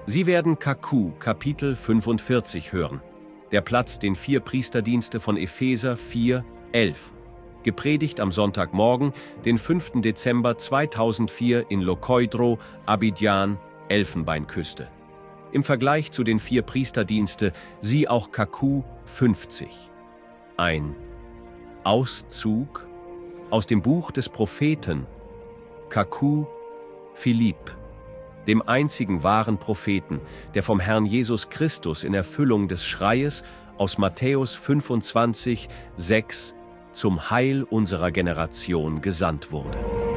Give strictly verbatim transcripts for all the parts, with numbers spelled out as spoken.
Sie werden Kaku, Kapitel fünfundvierzig hören. Der Platz, den vier Priesterdienste von Epheser vier, elf. Gepredigt am Sonntagmorgen, den fünften Dezember zweitausendvier in Lokoidro, Abidjan, Elfenbeinküste. Im Vergleich zu den vier Priesterdienste sieh auch Kaku fünfzig. Ein Auszug aus dem Buch des Propheten Kaku Philipp, dem einzigen wahren Propheten, der vom Herrn Jesus Christus in Erfüllung des Schreies aus Matthäus fünfundzwanzig, sechs zum Heil unserer Generation gesandt wurde.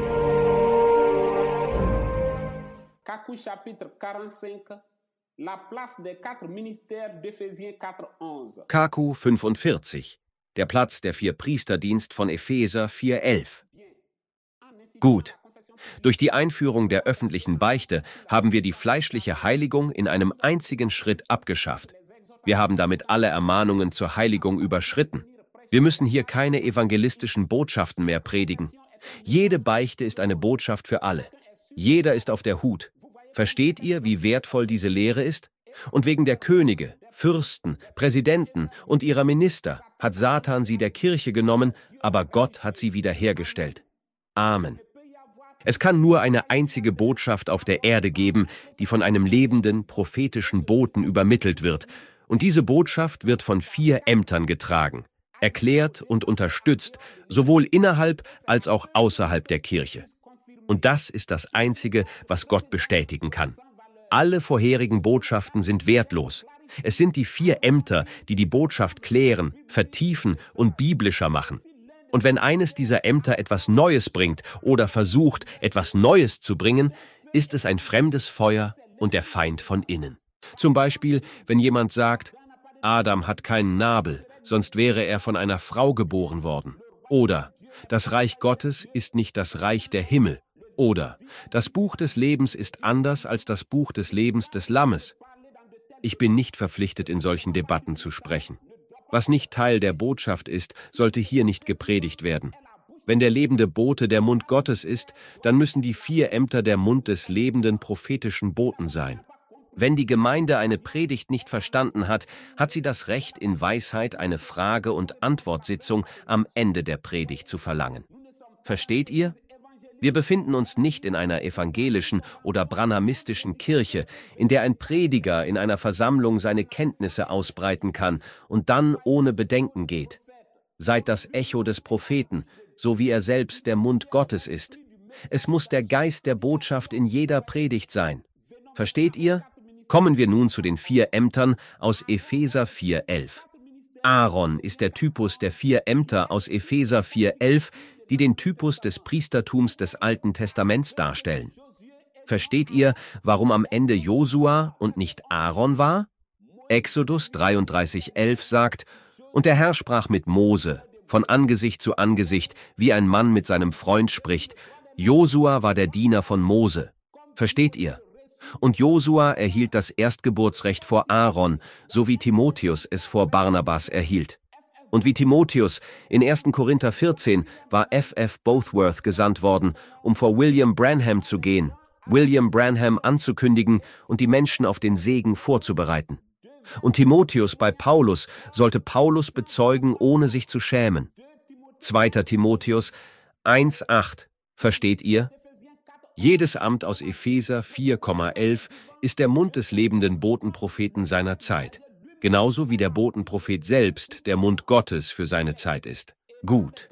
Kaku chapitre quarante-cinq, la place des quatre ministères d'Éphésiens quatre, onze. Kaku fünfundvierzig, der Platz der vier Priesterdienst von Epheser vier, elf. Gut. Durch die Einführung der öffentlichen Beichte haben wir die fleischliche Heiligung in einem einzigen Schritt abgeschafft. Wir haben damit alle Ermahnungen zur Heiligung überschritten. Wir müssen hier keine evangelistischen Botschaften mehr predigen. Jede Beichte ist eine Botschaft für alle. Jeder ist auf der Hut. Versteht ihr, wie wertvoll diese Lehre ist? Und wegen der Könige, Fürsten, Präsidenten und ihrer Minister hat Satan sie der Kirche genommen, aber Gott hat sie wiederhergestellt. Amen. Es kann nur eine einzige Botschaft auf der Erde geben, die von einem lebenden, prophetischen Boten übermittelt wird. Und diese Botschaft wird von vier Ämtern getragen, erklärt und unterstützt, sowohl innerhalb als auch außerhalb der Kirche. Und das ist das Einzige, was Gott bestätigen kann. Alle vorherigen Botschaften sind wertlos. Es sind die vier Ämter, die die Botschaft klären, vertiefen und biblischer machen. Und wenn eines dieser Ämter etwas Neues bringt oder versucht, etwas Neues zu bringen, ist es ein fremdes Feuer und der Feind von innen. Zum Beispiel, wenn jemand sagt, Adam hat keinen Nabel, sonst wäre er von einer Frau geboren worden. Oder, das Reich Gottes ist nicht das Reich der Himmel. Oder, das Buch des Lebens ist anders als das Buch des Lebens des Lammes. Ich bin nicht verpflichtet, in solchen Debatten zu sprechen. Was nicht Teil der Botschaft ist, sollte hier nicht gepredigt werden. Wenn der lebende Bote der Mund Gottes ist, dann müssen die vier Ämter der Mund des lebenden prophetischen Boten sein. Wenn die Gemeinde eine Predigt nicht verstanden hat, hat sie das Recht, in Weisheit eine Frage- und Antwortsitzung am Ende der Predigt zu verlangen. Versteht ihr? Wir befinden uns nicht in einer evangelischen oder branhamistischen Kirche, in der ein Prediger in einer Versammlung seine Kenntnisse ausbreiten kann und dann ohne Bedenken geht. Seid das Echo des Propheten, so wie er selbst der Mund Gottes ist. Es muss der Geist der Botschaft in jeder Predigt sein. Versteht ihr? Kommen wir nun zu den vier Ämtern aus Epheser vier, elf. Aaron ist der Typus der vier Ämter aus Epheser vier, elf, die den Typus des Priestertums des Alten Testaments darstellen. Versteht ihr, warum am Ende Josua und nicht Aaron war? Exodus dreiunddreißig, elf sagt, und der Herr sprach mit Mose, von Angesicht zu Angesicht, wie ein Mann mit seinem Freund spricht. Josua war der Diener von Mose. Versteht ihr? Und Josua erhielt das Erstgeburtsrecht vor Aaron, so wie Timotheus es vor Barnabas erhielt. Und wie Timotheus in ersten Korinther vierzehn war F F Bothworth gesandt worden, um vor William Branham zu gehen, William Branham anzukündigen und die Menschen auf den Segen vorzubereiten. Und Timotheus bei Paulus sollte Paulus bezeugen, ohne sich zu schämen. zweiter Timotheus eins, acht. Versteht ihr? Jedes Amt aus Epheser vier, elf ist der Mund des lebenden Botenpropheten seiner Zeit. Genauso wie der Botenprophet selbst der Mund Gottes für seine Zeit ist. Gut.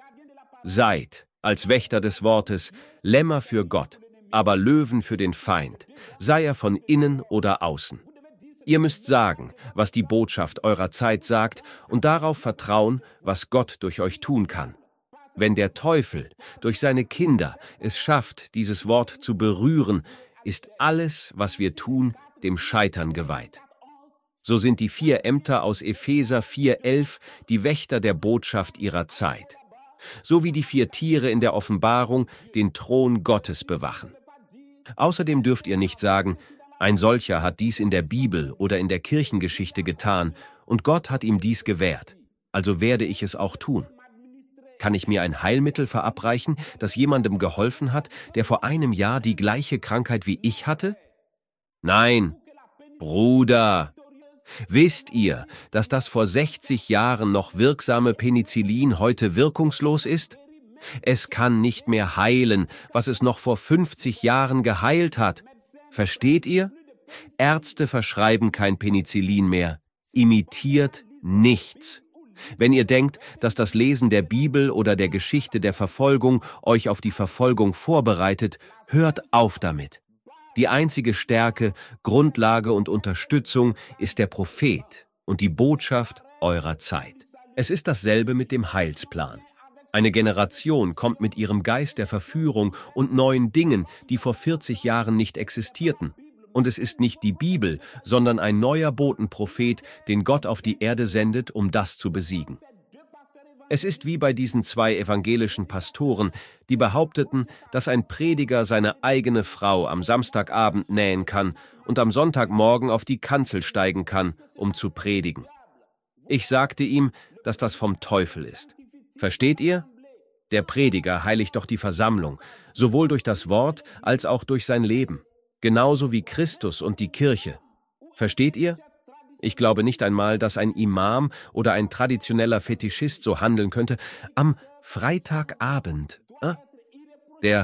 Seid, als Wächter des Wortes, Lämmer für Gott, aber Löwen für den Feind, sei er von innen oder außen. Ihr müsst sagen, was die Botschaft eurer Zeit sagt und darauf vertrauen, was Gott durch euch tun kann. Wenn der Teufel durch seine Kinder es schafft, dieses Wort zu berühren, ist alles, was wir tun, dem Scheitern geweiht. So sind die vier Ämter aus Epheser vier, elf die Wächter der Botschaft ihrer Zeit. So wie die vier Tiere in der Offenbarung den Thron Gottes bewachen. Außerdem dürft ihr nicht sagen, ein solcher hat dies in der Bibel oder in der Kirchengeschichte getan und Gott hat ihm dies gewährt, also werde ich es auch tun. Kann ich mir ein Heilmittel verabreichen, das jemandem geholfen hat, der vor einem Jahr die gleiche Krankheit wie ich hatte? Nein. Bruder, wisst ihr, dass das vor sechzig Jahren noch wirksame Penicillin heute wirkungslos ist? Es kann nicht mehr heilen, was es noch vor fünfzig Jahren geheilt hat. Versteht ihr? Ärzte verschreiben kein Penicillin mehr. Imitiert nichts. Wenn ihr denkt, dass das Lesen der Bibel oder der Geschichte der Verfolgung euch auf die Verfolgung vorbereitet, hört auf damit. Die einzige Stärke, Grundlage und Unterstützung ist der Prophet und die Botschaft eurer Zeit. Es ist dasselbe mit dem Heilsplan. Eine Generation kommt mit ihrem Geist der Verführung und neuen Dingen, die vor vierzig Jahren nicht existierten. Und es ist nicht die Bibel, sondern ein neuer Botenprophet, den Gott auf die Erde sendet, um das zu besiegen. Es ist wie bei diesen zwei evangelischen Pastoren, die behaupteten, dass ein Prediger seine eigene Frau am Samstagabend nähen kann und am Sonntagmorgen auf die Kanzel steigen kann, um zu predigen. Ich sagte ihm, dass das vom Teufel ist. Versteht ihr? Der Prediger heiligt doch die Versammlung, sowohl durch das Wort als auch durch sein Leben, genauso wie Christus und die Kirche. Versteht ihr? Ich glaube nicht einmal, dass ein Imam oder ein traditioneller Fetischist so handeln könnte. Am Freitagabend. Äh? Der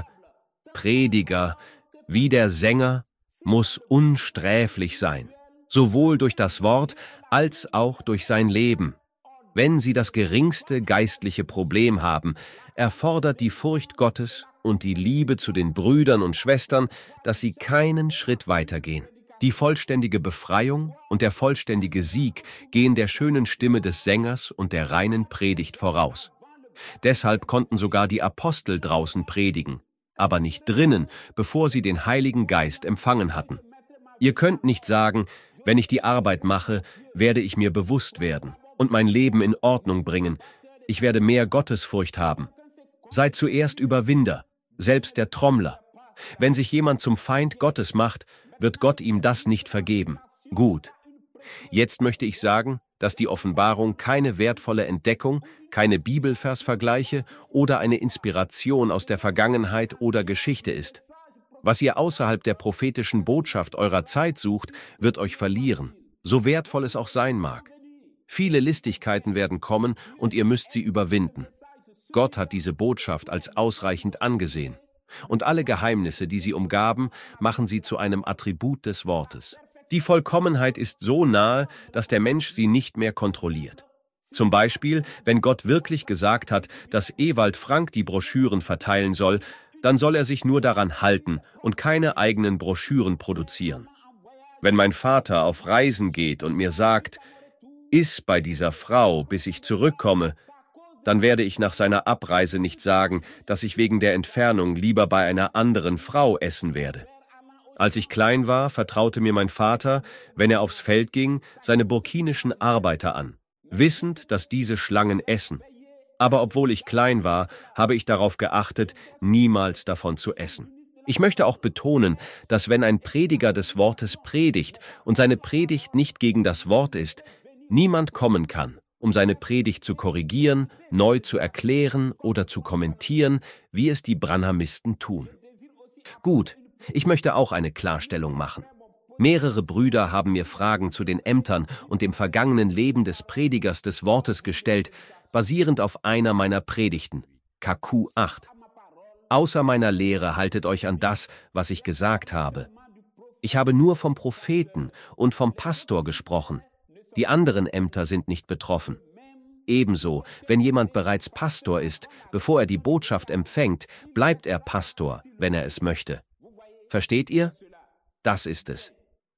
Prediger, wie der Sänger, muss unsträflich sein, sowohl durch das Wort als auch durch sein Leben. Wenn Sie das geringste geistliche Problem haben, erfordert die Furcht Gottes und die Liebe zu den Brüdern und Schwestern, dass Sie keinen Schritt weitergehen. Die vollständige Befreiung und der vollständige Sieg gehen der schönen Stimme des Sängers und der reinen Predigt voraus. Deshalb konnten sogar die Apostel draußen predigen, aber nicht drinnen, bevor sie den Heiligen Geist empfangen hatten. Ihr könnt nicht sagen, wenn ich die Arbeit mache, werde ich mir bewusst werden und mein Leben in Ordnung bringen. Ich werde mehr Gottesfurcht haben. Seid zuerst Überwinder, selbst der Trommler. Wenn sich jemand zum Feind Gottes macht, wird Gott ihm das nicht vergeben. Gut. Jetzt möchte ich sagen, dass die Offenbarung keine wertvolle Entdeckung, keine Bibelversvergleiche oder eine Inspiration aus der Vergangenheit oder Geschichte ist. Was ihr außerhalb der prophetischen Botschaft eurer Zeit sucht, wird euch verlieren, so wertvoll es auch sein mag. Viele Listigkeiten werden kommen und ihr müsst sie überwinden. Gott hat diese Botschaft als ausreichend angesehen. Und alle Geheimnisse, die sie umgaben, machen sie zu einem Attribut des Wortes. Die Vollkommenheit ist so nahe, dass der Mensch sie nicht mehr kontrolliert. Zum Beispiel, wenn Gott wirklich gesagt hat, dass Ewald Frank die Broschüren verteilen soll, dann soll er sich nur daran halten und keine eigenen Broschüren produzieren. Wenn mein Vater auf Reisen geht und mir sagt, iss bei dieser Frau, bis ich zurückkomme, dann werde ich nach seiner Abreise nicht sagen, dass ich wegen der Entfernung lieber bei einer anderen Frau essen werde. Als ich klein war, vertraute mir mein Vater, wenn er aufs Feld ging, seine burkinischen Arbeiter an, wissend, dass diese Schlangen essen. Aber obwohl ich klein war, habe ich darauf geachtet, niemals davon zu essen. Ich möchte auch betonen, dass wenn ein Prediger des Wortes predigt und seine Predigt nicht gegen das Wort ist, niemand kommen kann, um seine Predigt zu korrigieren, neu zu erklären oder zu kommentieren, wie es die Branhamisten tun. Gut, ich möchte auch eine Klarstellung machen. Mehrere Brüder haben mir Fragen zu den Ämtern und dem vergangenen Leben des Predigers des Wortes gestellt, basierend auf einer meiner Predigten, K Q acht. Außer meiner Lehre haltet euch an das, was ich gesagt habe. Ich habe nur vom Propheten und vom Pastor gesprochen. Die anderen Ämter sind nicht betroffen. Ebenso, wenn jemand bereits Pastor ist, bevor er die Botschaft empfängt, bleibt er Pastor, wenn er es möchte. Versteht ihr? Das ist es.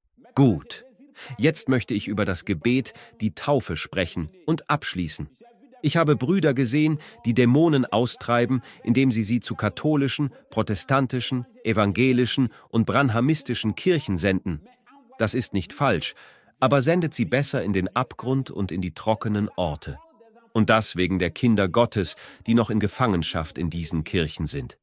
Gut. Jetzt möchte ich über das Gebet, die Taufe sprechen und abschließen. Ich habe Brüder gesehen, die Dämonen austreiben, indem sie sie zu katholischen, protestantischen, evangelischen und branhamistischen Kirchen senden. Das ist nicht falsch, aber sendet sie besser in den Abgrund und in die trockenen Orte. Und das wegen der Kinder Gottes, die noch in Gefangenschaft in diesen Kirchen sind.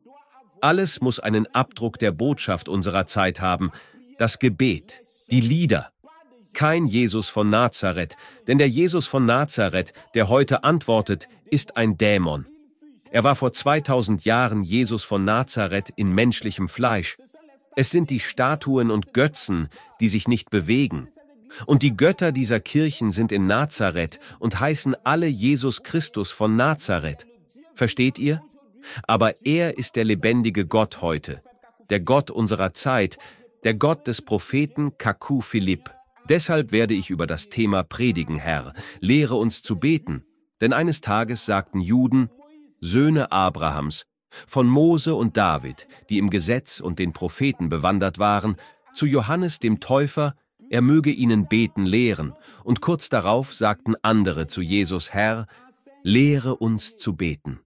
Alles muss einen Abdruck der Botschaft unserer Zeit haben, das Gebet, die Lieder. Kein Jesus von Nazareth, denn der Jesus von Nazareth, der heute antwortet, ist ein Dämon. Er war vor zweitausend Jahren Jesus von Nazareth in menschlichem Fleisch. Es sind die Statuen und Götzen, die sich nicht bewegen. Und die Götter dieser Kirchen sind in Nazareth und heißen alle Jesus Christus von Nazareth. Versteht ihr? Aber er ist der lebendige Gott heute, der Gott unserer Zeit, der Gott des Propheten Kaku Philipp. Deshalb werde ich über das Thema predigen, Herr. Lehre uns zu beten. Denn eines Tages sagten Juden, Söhne Abrahams, von Mose und David, die im Gesetz und den Propheten bewandert waren, zu Johannes dem Täufer, er möge ihnen beten lehren. Und kurz darauf sagten andere zu Jesus, Herr, lehre uns zu beten.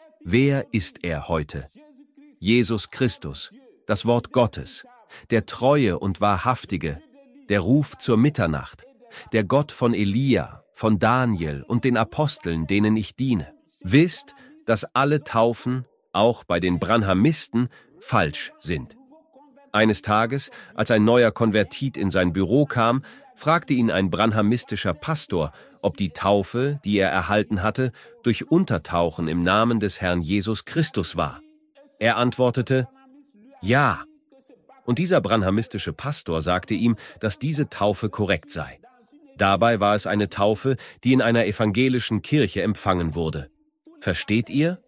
Wer ist er heute? Jesus Christus, das Wort Gottes, der Treue und Wahrhaftige, der Ruf zur Mitternacht, der Gott von Elia, von Daniel und den Aposteln, denen ich diene. Wisst, dass alle Taufen, auch bei den Branhamisten, falsch sind. Eines Tages, als ein neuer Konvertit in sein Büro kam, fragte ihn ein branhamistischer Pastor, ob die Taufe, die er erhalten hatte, durch Untertauchen im Namen des Herrn Jesus Christus war. Er antwortete, ja. Und dieser branhamistische Pastor sagte ihm, dass diese Taufe korrekt sei. Dabei war es eine Taufe, die in einer evangelischen Kirche empfangen wurde. Versteht ihr?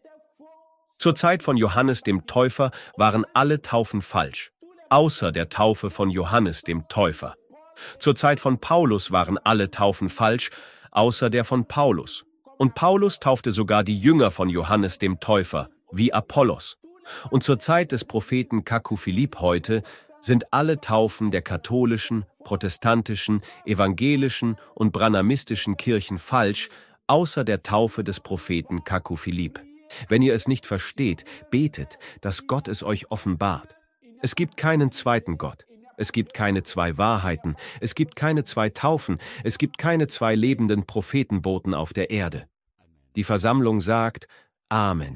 Zur Zeit von Johannes dem Täufer waren alle Taufen falsch, außer der Taufe von Johannes dem Täufer. Zur Zeit von Paulus waren alle Taufen falsch, außer der von Paulus. Und Paulus taufte sogar die Jünger von Johannes dem Täufer, wie Apollos. Und zur Zeit des Propheten Kaku Philipp heute sind alle Taufen der katholischen, protestantischen, evangelischen und branhamistischen Kirchen falsch, außer der Taufe des Propheten Kaku Philipp. Wenn ihr es nicht versteht, betet, dass Gott es euch offenbart. Es gibt keinen zweiten Gott. Es gibt keine zwei Wahrheiten. Es gibt keine zwei Taufen. Es gibt keine zwei lebenden Prophetenboten auf der Erde. Die Versammlung sagt Amen.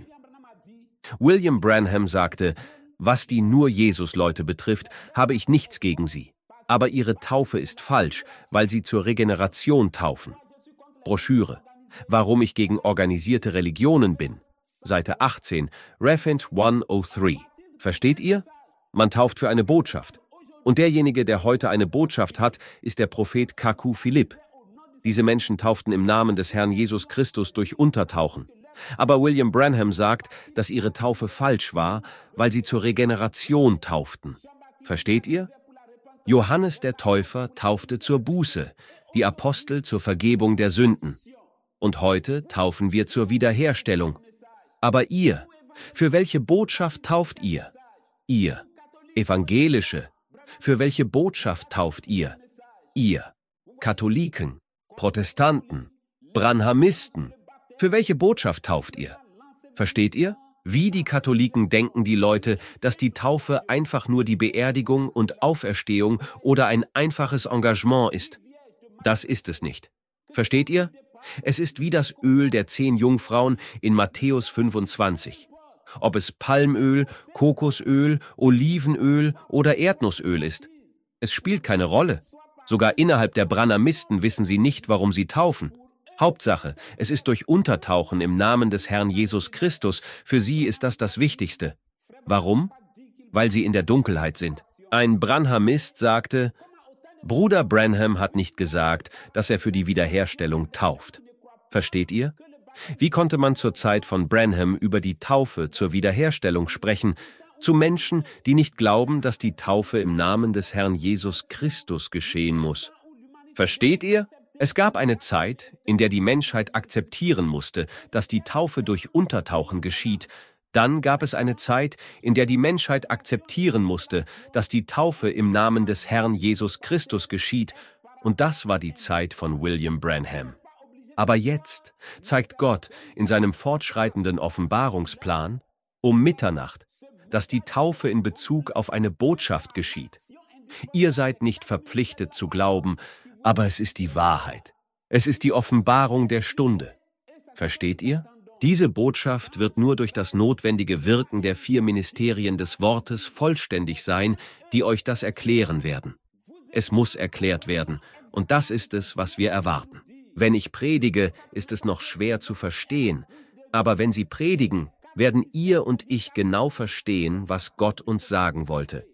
William Branham sagte, was die Nur-Jesus-Leute betrifft, habe ich nichts gegen sie. Aber ihre Taufe ist falsch, weil sie zur Regeneration taufen. Broschüre. Warum ich gegen organisierte Religionen bin. Seite achtzehn, Referent hundertdrei. Versteht ihr? Man tauft für eine Botschaft. Und derjenige, der heute eine Botschaft hat, ist der Prophet Kaku Philipp. Diese Menschen tauften im Namen des Herrn Jesus Christus durch Untertauchen. Aber William Branham sagt, dass ihre Taufe falsch war, weil sie zur Regeneration tauften. Versteht ihr? Johannes der Täufer taufte zur Buße, die Apostel zur Vergebung der Sünden. Und heute taufen wir zur Wiederherstellung. Aber ihr, für welche Botschaft tauft ihr? Ihr, Evangelische, für welche Botschaft tauft ihr? Ihr, Katholiken, Protestanten, Branhamisten, für welche Botschaft tauft ihr? Versteht ihr? Wie die Katholiken denken die Leute, dass die Taufe einfach nur die Beerdigung und Auferstehung oder ein einfaches Engagement ist. Das ist es nicht. Versteht ihr? Es ist wie das Öl der zehn Jungfrauen in Matthäus fünfundzwanzig. Ob es Palmöl, Kokosöl, Olivenöl oder Erdnussöl ist. Es spielt keine Rolle. Sogar innerhalb der Branhamisten wissen sie nicht, warum sie taufen. Hauptsache, es ist durch Untertauchen im Namen des Herrn Jesus Christus. Für sie ist das das Wichtigste. Warum? Weil sie in der Dunkelheit sind. Ein Branhamist sagte, Bruder Branham hat nicht gesagt, dass er für die Wiederherstellung tauft. Versteht ihr? Wie konnte man zur Zeit von Branham über die Taufe zur Wiederherstellung sprechen, zu Menschen, die nicht glauben, dass die Taufe im Namen des Herrn Jesus Christus geschehen muss? Versteht ihr? Es gab eine Zeit, in der die Menschheit akzeptieren musste, dass die Taufe durch Untertauchen geschieht. Dann gab es eine Zeit, in der die Menschheit akzeptieren musste, dass die Taufe im Namen des Herrn Jesus Christus geschieht, und das war die Zeit von William Branham. Aber jetzt zeigt Gott in seinem fortschreitenden Offenbarungsplan um Mitternacht, dass die Taufe in Bezug auf eine Botschaft geschieht. Ihr seid nicht verpflichtet zu glauben, aber es ist die Wahrheit. Es ist die Offenbarung der Stunde. Versteht ihr? Diese Botschaft wird nur durch das notwendige Wirken der vier Ministerien des Wortes vollständig sein, die euch das erklären werden. Es muss erklärt werden, und das ist es, was wir erwarten. Wenn ich predige, ist es noch schwer zu verstehen, aber wenn Sie predigen, werden ihr und ich genau verstehen, was Gott uns sagen wollte.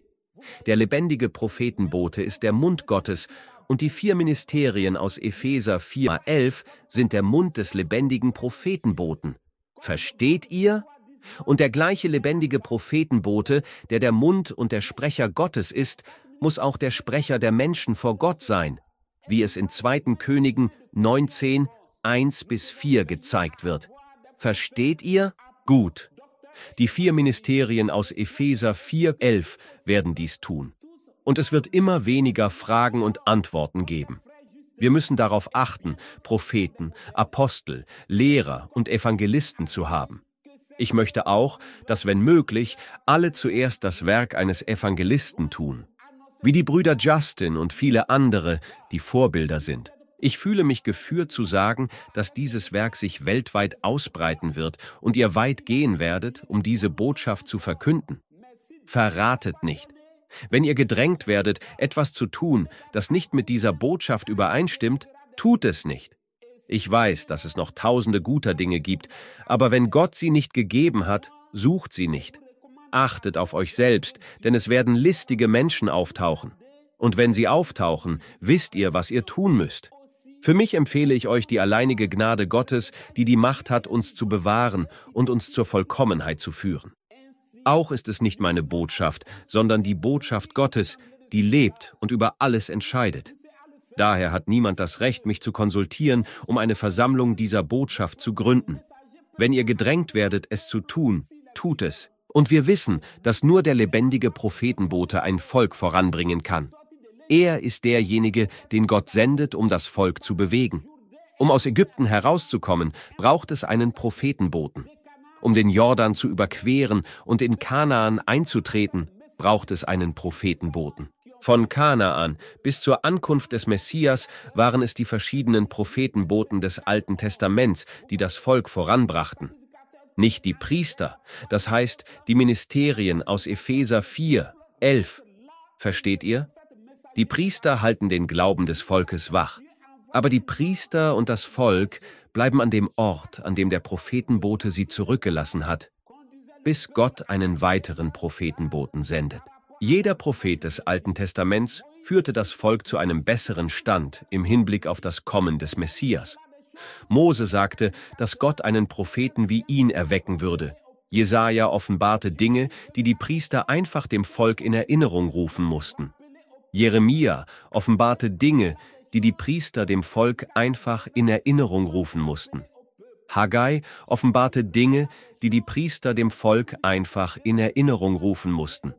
Der lebendige Prophetenbote ist der Mund Gottes und die vier Ministerien aus Epheser vier elf sind der Mund des lebendigen Prophetenboten. Versteht ihr? Und der gleiche lebendige Prophetenbote, der der Mund und der Sprecher Gottes ist, muss auch der Sprecher der Menschen vor Gott sein, wie es in zweiten Königen neunzehn, eins bis vier gezeigt wird. Versteht ihr? Gut. Die vier Ministerien aus Epheser vier elf werden dies tun. Und es wird immer weniger Fragen und Antworten geben. Wir müssen darauf achten, Propheten, Apostel, Lehrer und Evangelisten zu haben. Ich möchte auch, dass, wenn möglich, alle zuerst das Werk eines Evangelisten tun. Wie die Brüder Justin und viele andere, die Vorbilder sind. Ich fühle mich geführt zu sagen, dass dieses Werk sich weltweit ausbreiten wird und ihr weit gehen werdet, um diese Botschaft zu verkünden. Verratet nicht. Wenn ihr gedrängt werdet, etwas zu tun, das nicht mit dieser Botschaft übereinstimmt, tut es nicht. Ich weiß, dass es noch tausende guter Dinge gibt, aber wenn Gott sie nicht gegeben hat, sucht sie nicht. Achtet auf euch selbst, denn es werden listige Menschen auftauchen. Und wenn sie auftauchen, wisst ihr, was ihr tun müsst. Für mich empfehle ich euch die alleinige Gnade Gottes, die die Macht hat, uns zu bewahren und uns zur Vollkommenheit zu führen. Auch ist es nicht meine Botschaft, sondern die Botschaft Gottes, die lebt und über alles entscheidet. Daher hat niemand das Recht, mich zu konsultieren, um eine Versammlung dieser Botschaft zu gründen. Wenn ihr gedrängt werdet, es zu tun, tut es. Und wir wissen, dass nur der lebendige Prophetenbote ein Volk voranbringen kann. Er ist derjenige, den Gott sendet, um das Volk zu bewegen. Um aus Ägypten herauszukommen, braucht es einen Prophetenboten. Um den Jordan zu überqueren und in Kanaan einzutreten, braucht es einen Prophetenboten. Von Kanaan bis zur Ankunft des Messias waren es die verschiedenen Prophetenboten des Alten Testaments, die das Volk voranbrachten. Nicht die Priester, das heißt die Ministerien aus Epheser vier elf. Versteht ihr? Die Priester halten den Glauben des Volkes wach. Aber die Priester und das Volk bleiben an dem Ort, an dem der Prophetenbote sie zurückgelassen hat, bis Gott einen weiteren Prophetenboten sendet. Jeder Prophet des Alten Testaments führte das Volk zu einem besseren Stand im Hinblick auf das Kommen des Messias. Mose sagte, dass Gott einen Propheten wie ihn erwecken würde. Jesaja offenbarte Dinge, die die Priester einfach dem Volk in Erinnerung rufen mussten. Jeremia offenbarte Dinge, die die Priester dem Volk einfach in Erinnerung rufen mussten. Haggai offenbarte Dinge, die die Priester dem Volk einfach in Erinnerung rufen mussten.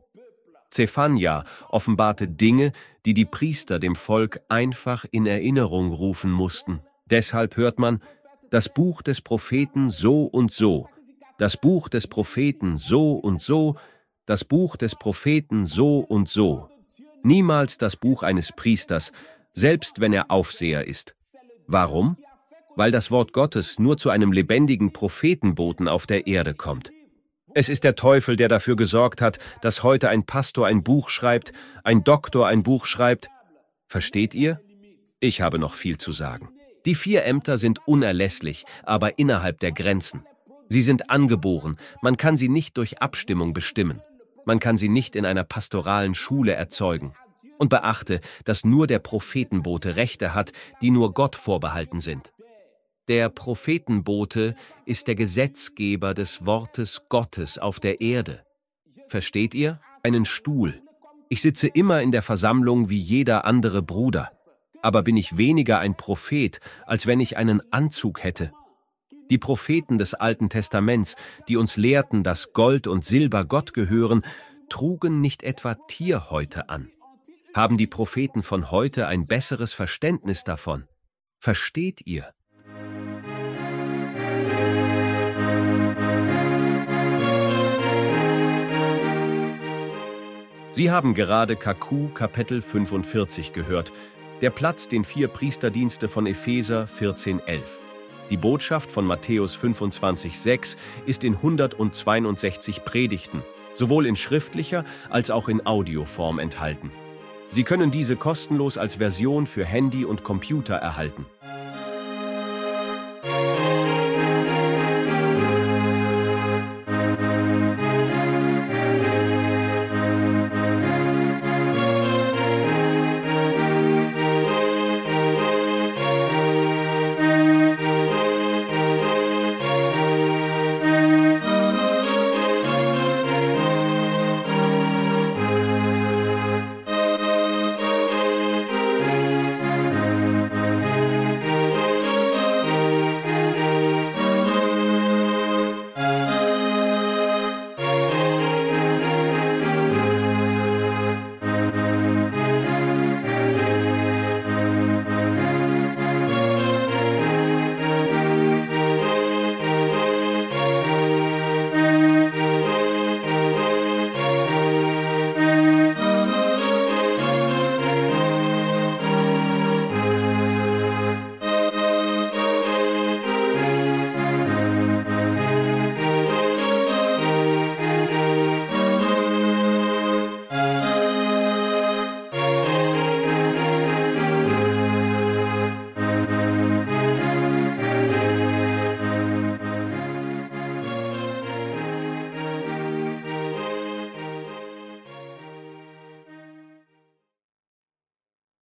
Zephania offenbarte Dinge, die die Priester dem Volk einfach in Erinnerung rufen mussten. Deshalb hört man, das Buch des Propheten so und so, das Buch des Propheten so und so, das Buch des Propheten so und so. Niemals das Buch eines Priesters, selbst wenn er Aufseher ist. Warum? Weil das Wort Gottes nur zu einem lebendigen Prophetenboten auf der Erde kommt. Es ist der Teufel, der dafür gesorgt hat, dass heute ein Pastor ein Buch schreibt, ein Doktor ein Buch schreibt. Versteht ihr? Ich habe noch viel zu sagen. Die vier Ämter sind unerlässlich, aber innerhalb der Grenzen. Sie sind angeboren, man kann sie nicht durch Abstimmung bestimmen. Man kann sie nicht in einer pastoralen Schule erzeugen. Und beachte, dass nur der Prophetenbote Rechte hat, die nur Gott vorbehalten sind. Der Prophetenbote ist der Gesetzgeber des Wortes Gottes auf der Erde. Versteht ihr? Einen Stuhl. Ich sitze immer in der Versammlung wie jeder andere Bruder. Aber bin ich weniger ein Prophet, als wenn ich einen Anzug hätte? Die Propheten des Alten Testaments, die uns lehrten, dass Gold und Silber Gott gehören, trugen nicht etwa Tierhäute an. Haben die Propheten von heute ein besseres Verständnis davon? Versteht ihr? Sie haben gerade Kaku Kapitel fünfundvierzig gehört, der Platz den vier Priesterdienste von Epheser vierzehn elf. Die Botschaft von Matthäus fünfundzwanzig sechs ist in hundertzweiundsechzig Predigten, sowohl in schriftlicher als auch in Audioform enthalten. Sie können diese kostenlos als Version für Handy und Computer erhalten.